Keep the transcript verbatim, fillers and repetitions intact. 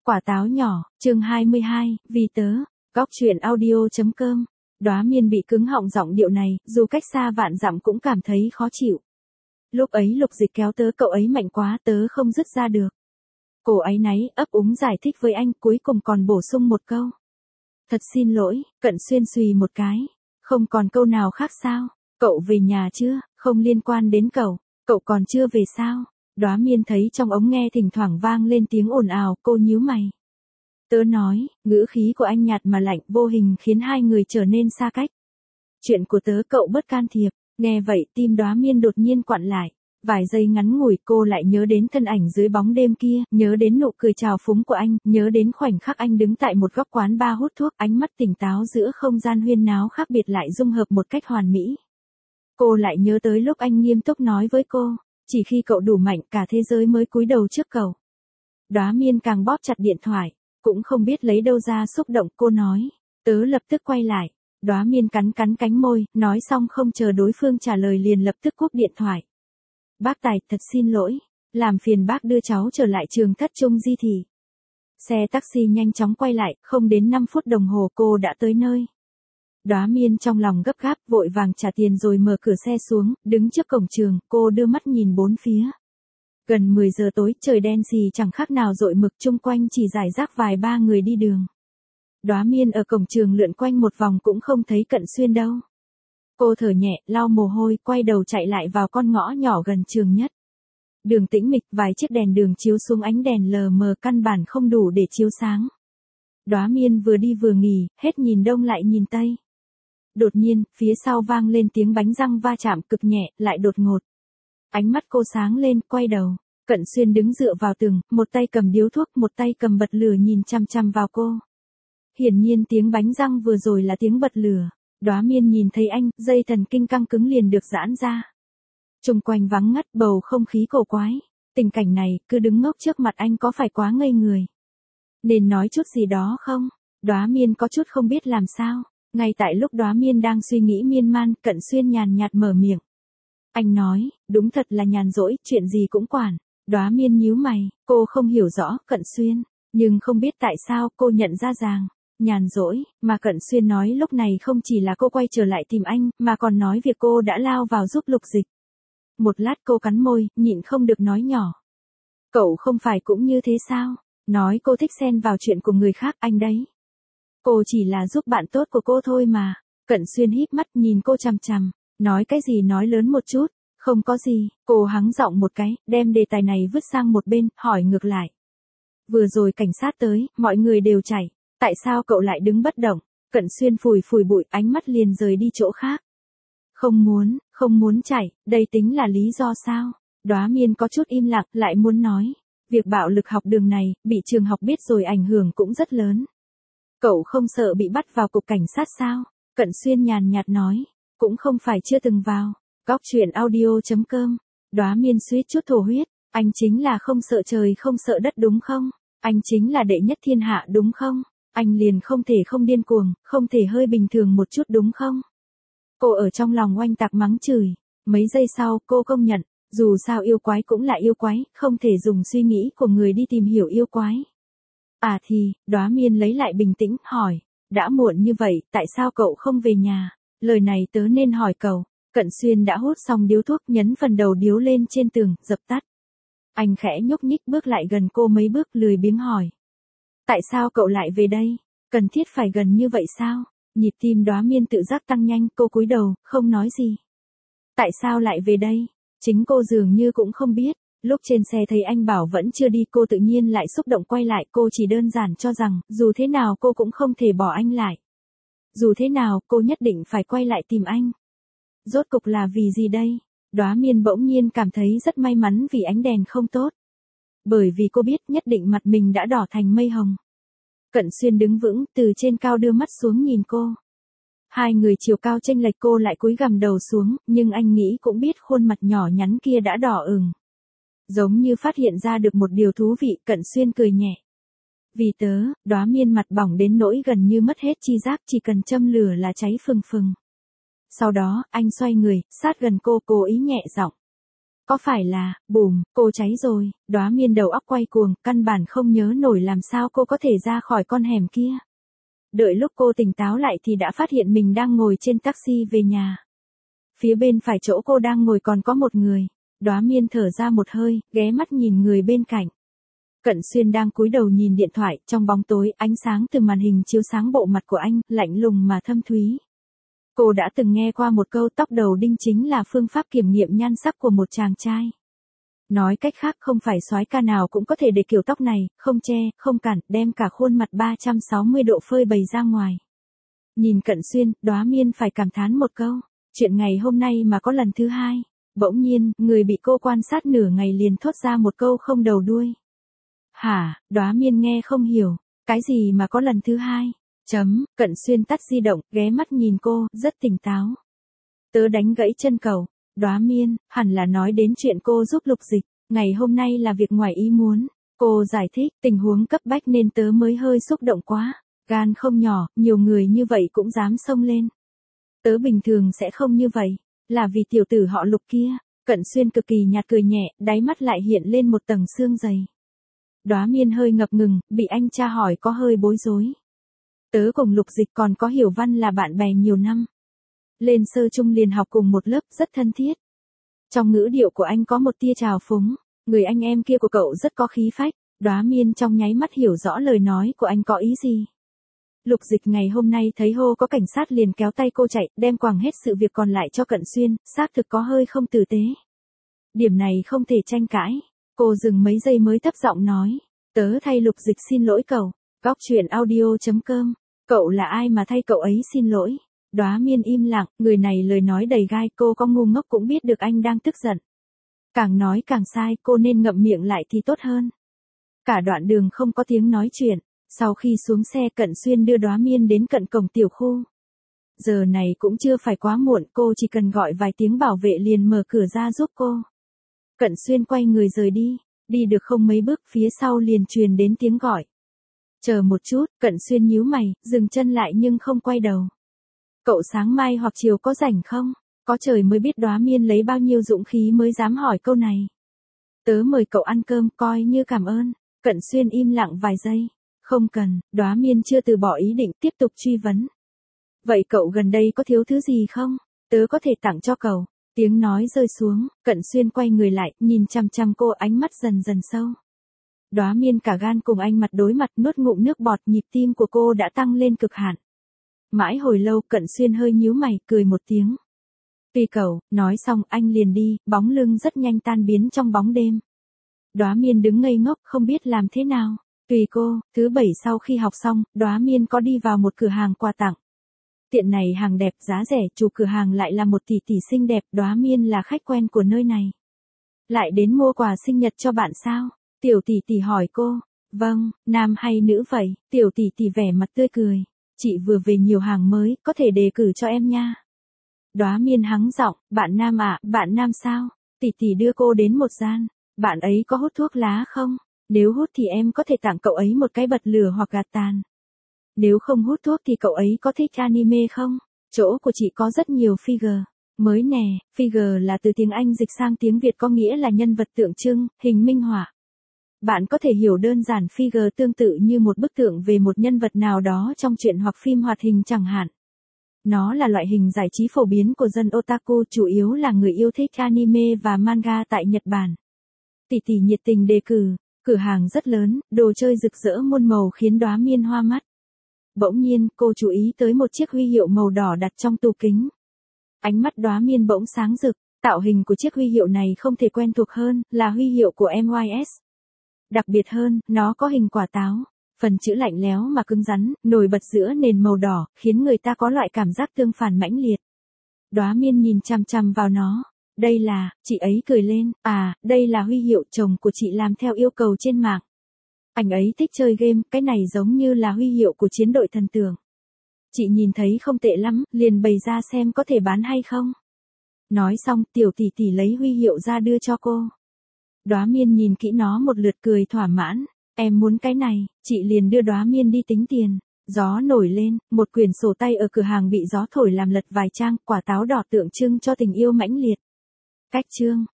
Quả táo nhỏ, chương hai mươi hai, vì tớ, góc truyện audio.com. Đóa Miên bị cứng họng giọng điệu này, dù cách xa vạn dặm cũng cảm thấy khó chịu. Lúc ấy Lục Dịch kéo tớ, cậu ấy mạnh quá, tớ không dứt ra được. Cô ấy náy, ấp úng giải thích với anh, cuối cùng còn bổ sung một câu. Thật xin lỗi, Cận Xuyên xùy một cái. Không còn câu nào khác sao? Cậu về nhà chưa? Không liên quan đến cậu. Cậu còn chưa về sao? Đóa Miên thấy trong ống nghe thỉnh thoảng vang lên tiếng ồn ào, cô nhíu mày. Tớ nói, ngữ khí của anh nhạt mà lạnh, vô hình khiến hai người trở nên xa cách. Chuyện của tớ cậu bớt can thiệp. Nghe vậy tim Đóa Miên đột nhiên quặn lại. Vài giây ngắn ngủi cô lại nhớ đến thân ảnh dưới bóng đêm kia, nhớ đến nụ cười trào phúng của anh, nhớ đến khoảnh khắc anh đứng tại một góc quán bar hút thuốc, ánh mắt tỉnh táo giữa không gian huyên náo khác biệt lại dung hợp một cách hoàn mỹ. Cô lại nhớ tới lúc anh nghiêm túc nói với cô, chỉ khi cậu đủ mạnh cả thế giới mới cúi đầu trước cậu. Đóa Miên càng bóp chặt điện thoại, cũng không biết lấy đâu ra xúc động, cô nói, tớ lập tức quay lại. Đóa Miên cắn cắn cánh môi, nói xong không chờ đối phương trả lời liền lập tức cúp điện thoại. Bác Tài, thật xin lỗi, làm phiền bác đưa cháu trở lại trường Thất Trung Di Thị. Xe taxi nhanh chóng quay lại, không đến năm phút đồng hồ cô đã tới nơi. Đóa Miên trong lòng gấp gáp, vội vàng trả tiền rồi mở cửa xe xuống, đứng trước cổng trường, cô đưa mắt nhìn bốn phía. Gần mười giờ tối, trời đen xì chẳng khác nào dội mực, chung quanh chỉ rải rác vài ba người đi đường. Đóa Miên ở cổng trường lượn quanh một vòng cũng không thấy Cận Xuyên đâu. Cô thở nhẹ, lau mồ hôi, quay đầu chạy lại vào con ngõ nhỏ gần trường nhất. Đường tĩnh mịch, vài chiếc đèn đường chiếu xuống, ánh đèn lờ mờ căn bản không đủ để chiếu sáng. Đóa Miên vừa đi vừa nghỉ, hết nhìn đông lại nhìn tây. Đột nhiên, phía sau vang lên tiếng bánh răng va chạm cực nhẹ, lại đột ngột. Ánh mắt cô sáng lên, quay đầu. Cận Xuyên đứng dựa vào tường, một tay cầm điếu thuốc, một tay cầm bật lửa nhìn chăm chăm vào cô. Hiển nhiên tiếng bánh răng vừa rồi là tiếng bật lửa. Đóa Miên nhìn thấy anh, dây thần kinh căng cứng liền được giãn ra. Xung quanh vắng ngắt, bầu không khí cổ quái. Tình cảnh này, cứ đứng ngốc trước mặt anh có phải quá ngây người? Nên nói chút gì đó không? Đóa Miên có chút không biết làm sao. Ngay tại lúc Đóa Miên đang suy nghĩ miên man, Cận Xuyên nhàn nhạt mở miệng. Anh nói, đúng thật là nhàn rỗi, chuyện gì cũng quản. Đóa Miên nhíu mày, cô không hiểu rõ Cận Xuyên, nhưng không biết tại sao cô nhận ra rằng, nhàn rỗi, mà Cận Xuyên nói lúc này không chỉ là cô quay trở lại tìm anh, mà còn nói việc cô đã lao vào giúp Lục Dịch. Một lát cô cắn môi, nhịn không được nói nhỏ. Cậu không phải cũng như thế sao? Nói cô thích xen vào chuyện của người khác, anh đấy. Cô chỉ là giúp bạn tốt của cô thôi mà. Cận Xuyên híp mắt nhìn cô chằm chằm, nói cái gì nói lớn một chút, không có gì. Cô hắng giọng một cái, đem đề tài này vứt sang một bên, hỏi ngược lại. Vừa rồi cảnh sát tới, mọi người đều chạy. Tại sao cậu lại đứng bất động? Cận Xuyên phủi phủi bụi, ánh mắt liền rời đi chỗ khác. Không muốn, không muốn chạy, đây tính là lý do sao? Đóa Miên có chút im lặng, lại muốn nói. Việc bạo lực học đường này, bị trường học biết rồi ảnh hưởng cũng rất lớn. Cậu không sợ bị bắt vào cục cảnh sát sao? Cận Xuyên nhàn nhạt nói. Cũng không phải chưa từng vào. Góc truyện audio.com. Đóa Miên suýt chút thổ huyết. Anh chính là không sợ trời không sợ đất đúng không? Anh chính là đệ nhất thiên hạ đúng không? Anh liền không thể không điên cuồng, không thể hơi bình thường một chút đúng không? Cô ở trong lòng oanh tạc mắng chửi. Mấy giây sau, cô công nhận, dù sao yêu quái cũng là yêu quái, không thể dùng suy nghĩ của người đi tìm hiểu yêu quái. À thì, Đóa Miên lấy lại bình tĩnh, hỏi, đã muộn như vậy, tại sao cậu không về nhà? Lời này tớ nên hỏi cậu. Cận Xuyên đã hút xong điếu thuốc, nhấn phần đầu điếu lên trên tường, dập tắt. Anh khẽ nhúc nhích bước lại gần cô mấy bước, lười biếng hỏi. Tại sao cậu lại về đây? Cần thiết phải gần như vậy sao? Nhịp tim Đóa Miên tự giác tăng nhanh, cô cúi đầu, không nói gì. Tại sao lại về đây? Chính cô dường như cũng không biết. Lúc trên xe thấy anh bảo vẫn chưa đi, cô tự nhiên lại xúc động quay lại, cô chỉ đơn giản cho rằng, dù thế nào cô cũng không thể bỏ anh lại. Dù thế nào, cô nhất định phải quay lại tìm anh. Rốt cục là vì gì đây? Đóa Miên bỗng nhiên cảm thấy rất may mắn vì ánh đèn không tốt. Bởi vì cô biết nhất định mặt mình đã đỏ thành mây hồng. Cận Xuyên đứng vững, từ trên cao đưa mắt xuống nhìn cô. Hai người chiều cao chênh lệch, cô lại cúi gằm đầu xuống, nhưng anh nghĩ cũng biết khuôn mặt nhỏ nhắn kia đã đỏ ửng. Giống như phát hiện ra được một điều thú vị, Cận Xuyên cười nhẹ. Vì tớ, Đóa Miên mặt bỏng đến nỗi gần như mất hết chi giác, chỉ cần châm lửa là cháy phừng phừng. Sau đó, anh xoay người, sát gần cô, cố ý nhẹ giọng. Có phải là, bùm, cô cháy rồi, Đóa Miên đầu óc quay cuồng, căn bản không nhớ nổi làm sao cô có thể ra khỏi con hẻm kia. Đợi lúc cô tỉnh táo lại thì đã phát hiện mình đang ngồi trên taxi về nhà. Phía bên phải chỗ cô đang ngồi còn có một người. Đóa Miên thở ra một hơi, ghé mắt nhìn người bên cạnh. Cận Xuyên đang cúi đầu nhìn điện thoại, trong bóng tối, ánh sáng từ màn hình chiếu sáng bộ mặt của anh, lạnh lùng mà thâm thúy. Cô đã từng nghe qua một câu tóc đầu đinh chính là phương pháp kiểm nghiệm nhan sắc của một chàng trai. Nói cách khác không phải soái ca nào cũng có thể để kiểu tóc này, không che, không cản, đem cả khuôn mặt ba trăm sáu mươi độ phơi bày ra ngoài. Nhìn Cận Xuyên, Đóa Miên phải cảm thán một câu, chuyện ngày hôm nay mà có lần thứ hai. Bỗng nhiên, người bị cô quan sát nửa ngày liền thốt ra một câu không đầu đuôi. Hả, Đóa Miên nghe không hiểu, cái gì mà có lần thứ hai? Chấm, Cận Xuyên tắt di động, ghé mắt nhìn cô, rất tỉnh táo. Tớ đánh gãy chân cầu, Đóa Miên, hẳn là nói đến chuyện cô giúp Lục Dịch, ngày hôm nay là việc ngoài ý muốn. Cô giải thích, tình huống cấp bách nên tớ mới hơi xúc động quá, gan không nhỏ, nhiều người như vậy cũng dám xông lên. Tớ bình thường sẽ không như vậy, là vì tiểu tử họ Lục kia. Cận Xuyên cực kỳ nhạt cười nhẹ, đáy mắt lại hiện lên một tầng sương dày. Đóa Miên hơi ngập ngừng, bị anh tra hỏi có hơi bối rối. Tớ cùng Lục Dịch còn có Hiểu Văn là bạn bè nhiều năm. Lên sơ trung liền học cùng một lớp, rất thân thiết. Trong ngữ điệu của anh có một tia trào phúng, người anh em kia của cậu rất có khí phách. Đóa Miên trong nháy mắt hiểu rõ lời nói của anh có ý gì. Lục Dịch ngày hôm nay thấy hô có cảnh sát liền kéo tay cô chạy, đem quàng hết sự việc còn lại cho Cận Xuyên, xác thực có hơi không tử tế. Điểm này không thể tranh cãi. Cô dừng mấy giây mới thấp giọng nói, tớ thay Lục Dịch xin lỗi cậu. Góc truyện audio chấm com, cậu là ai mà thay cậu ấy xin lỗi? Đóa Miên im lặng, người này lời nói đầy gai, cô có ngu ngốc cũng biết được anh đang tức giận. Càng nói càng sai, cô nên ngậm miệng lại thì tốt hơn. Cả đoạn đường không có tiếng nói chuyện, sau khi xuống xe Cận Xuyên đưa Đóa Miên đến cận cổng tiểu khu. Giờ này cũng chưa phải quá muộn, cô chỉ cần gọi vài tiếng bảo vệ liền mở cửa ra giúp cô. Cận Xuyên quay người rời đi, đi được không mấy bước phía sau liền truyền đến tiếng gọi. Chờ một chút, Cận Xuyên nhíu mày, dừng chân lại nhưng không quay đầu. Cậu sáng mai hoặc chiều có rảnh không? Có trời mới biết Đóa Miên lấy bao nhiêu dũng khí mới dám hỏi câu này. Tớ mời cậu ăn cơm, coi như cảm ơn. Cận Xuyên im lặng vài giây. Không cần, Đóa Miên chưa từ bỏ ý định tiếp tục truy vấn. Vậy cậu gần đây có thiếu thứ gì không? Tớ có thể tặng cho cậu. Tiếng nói rơi xuống, Cận Xuyên quay người lại, nhìn chăm chăm cô, ánh mắt dần dần sâu. Đóa Miên cả gan cùng anh mặt đối mặt, nuốt ngụm nước bọt, nhịp tim của cô đã tăng lên cực hạn. Mãi hồi lâu Cận Xuyên hơi nhíu mày, cười một tiếng. Tùy cậu, nói xong anh liền đi, bóng lưng rất nhanh tan biến trong bóng đêm. Đóa Miên đứng ngây ngốc không biết làm thế nào. Tùy cô, thứ bảy sau khi học xong, Đóa Miên có đi vào một cửa hàng quà tặng. Tiện này hàng đẹp giá rẻ, chủ cửa hàng lại là một tỷ tỷ xinh đẹp, Đóa Miên là khách quen của nơi này. Lại đến mua quà sinh nhật cho bạn sao? Tiểu tỷ tỷ hỏi cô. Vâng, nam hay nữ vậy? Tiểu tỷ tỷ vẻ mặt tươi cười. Chị vừa về nhiều hàng mới, có thể đề cử cho em nha. Đóa Miên hắng giọng, bạn nam ạ, à, bạn nam sao? Tỷ tỷ đưa cô đến một gian. Bạn ấy có hút thuốc lá không? Nếu hút thì em có thể tặng cậu ấy một cái bật lửa hoặc gạt tàn. Nếu không hút thuốc thì cậu ấy có thích anime không? Chỗ của chị có rất nhiều figure. Mới nè, figure là từ tiếng Anh dịch sang tiếng Việt có nghĩa là nhân vật tượng trưng, hình minh họa. Bạn có thể hiểu đơn giản figure tương tự như một bức tượng về một nhân vật nào đó trong truyện hoặc phim hoạt hình chẳng hạn. Nó là loại hình giải trí phổ biến của dân otaku, chủ yếu là người yêu thích anime và manga tại Nhật Bản. Tỷ tỷ nhiệt tình đề cử, cửa hàng rất lớn, đồ chơi rực rỡ muôn màu khiến Đóa Miên hoa mắt. Bỗng nhiên, cô chú ý tới một chiếc huy hiệu màu đỏ đặt trong tủ kính. Ánh mắt Đóa Miên bỗng sáng rực, tạo hình của chiếc huy hiệu này không thể quen thuộc hơn, là huy hiệu của em i ét. Đặc biệt hơn, nó có hình quả táo, phần chữ lạnh lẽo mà cứng rắn, nổi bật giữa nền màu đỏ, khiến người ta có loại cảm giác tương phản mãnh liệt. Đóa Miên nhìn chằm chằm vào nó. Đây là, chị ấy cười lên, à, đây là huy hiệu chồng của chị làm theo yêu cầu trên mạng. Anh ấy thích chơi game, cái này giống như là huy hiệu của chiến đội thần tượng. Chị nhìn thấy không tệ lắm, liền bày ra xem có thể bán hay không. Nói xong, tiểu tỷ tỷ lấy huy hiệu ra đưa cho cô. Đóa Miên nhìn kỹ nó một lượt cười thỏa mãn. Em muốn cái này, chị liền đưa Đóa Miên đi tính tiền. Gió nổi lên, một quyển sổ tay ở cửa hàng bị gió thổi làm lật vài trang, quả táo đỏ tượng trưng cho tình yêu mãnh liệt. Cách chương